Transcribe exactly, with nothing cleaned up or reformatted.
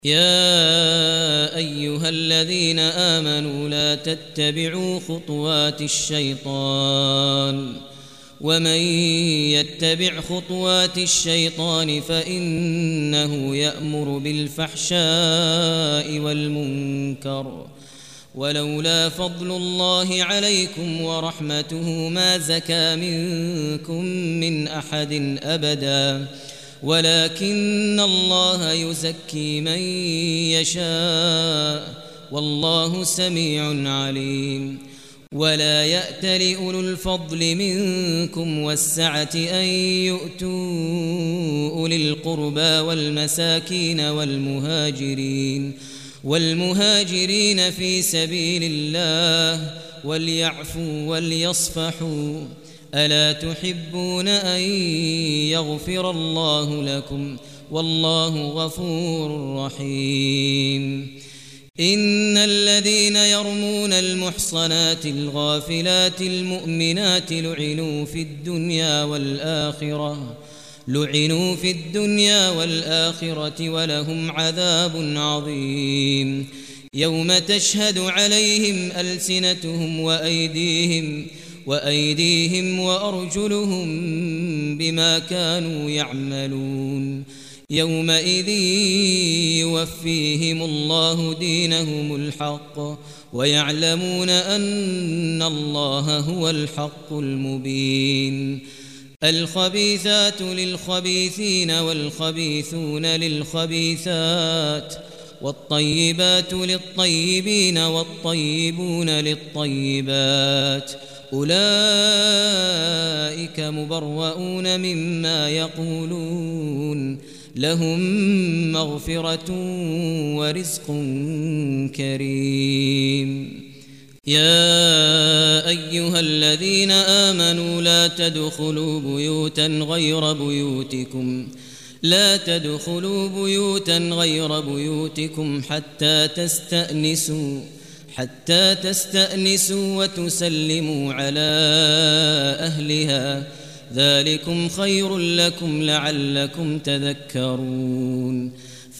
يا أيها الذين آمنوا لا تتبعوا خطوات الشيطان ومن يتبع خطوات الشيطان فإنه يأمر بالفحشاء والمنكر ولولا فضل الله عليكم ورحمته ما زكى منكم من أحد أبدا ولكن الله يزكي من يشاء والله سميع عليم. ولا يأتل أولو الفضل منكم والسعة أن يؤتوا أولي القربى والمساكين والمهاجرين والمهاجرين في سبيل الله وليعفوا وليصفحوا ألا تحبون أن يغفر الله لكم والله غفور رحيم. إن الذين يرمون المحصنات الغافلات المؤمنات لعنوا في الدنيا والآخرة لعنوا في الدنيا والآخرة ولهم عذاب عظيم. يوم تشهد عليهم ألسنتهم وأيديهم وأيديهم وأرجلهم بما كانوا يعملون يومئذ يوفيهم الله دينهم الحق ويعلمون أن الله هو الحق المبين. الخبيثات للخبيثين والخبيثون للخبيثات والطيبات للطيبين والطيبون للطيبات أولئك مبرؤون مما يقولون لهم مغفرة ورزق كريم. يا أيها الذين آمنوا لا تدخلوا بيوتا غير بيوتكم لا تدخلوا بيوتا غير بيوتكم حتى تستأنسوا حتى تستأنسوا وتسلموا على أهلها ذلكم خير لكم لعلكم تذكرون.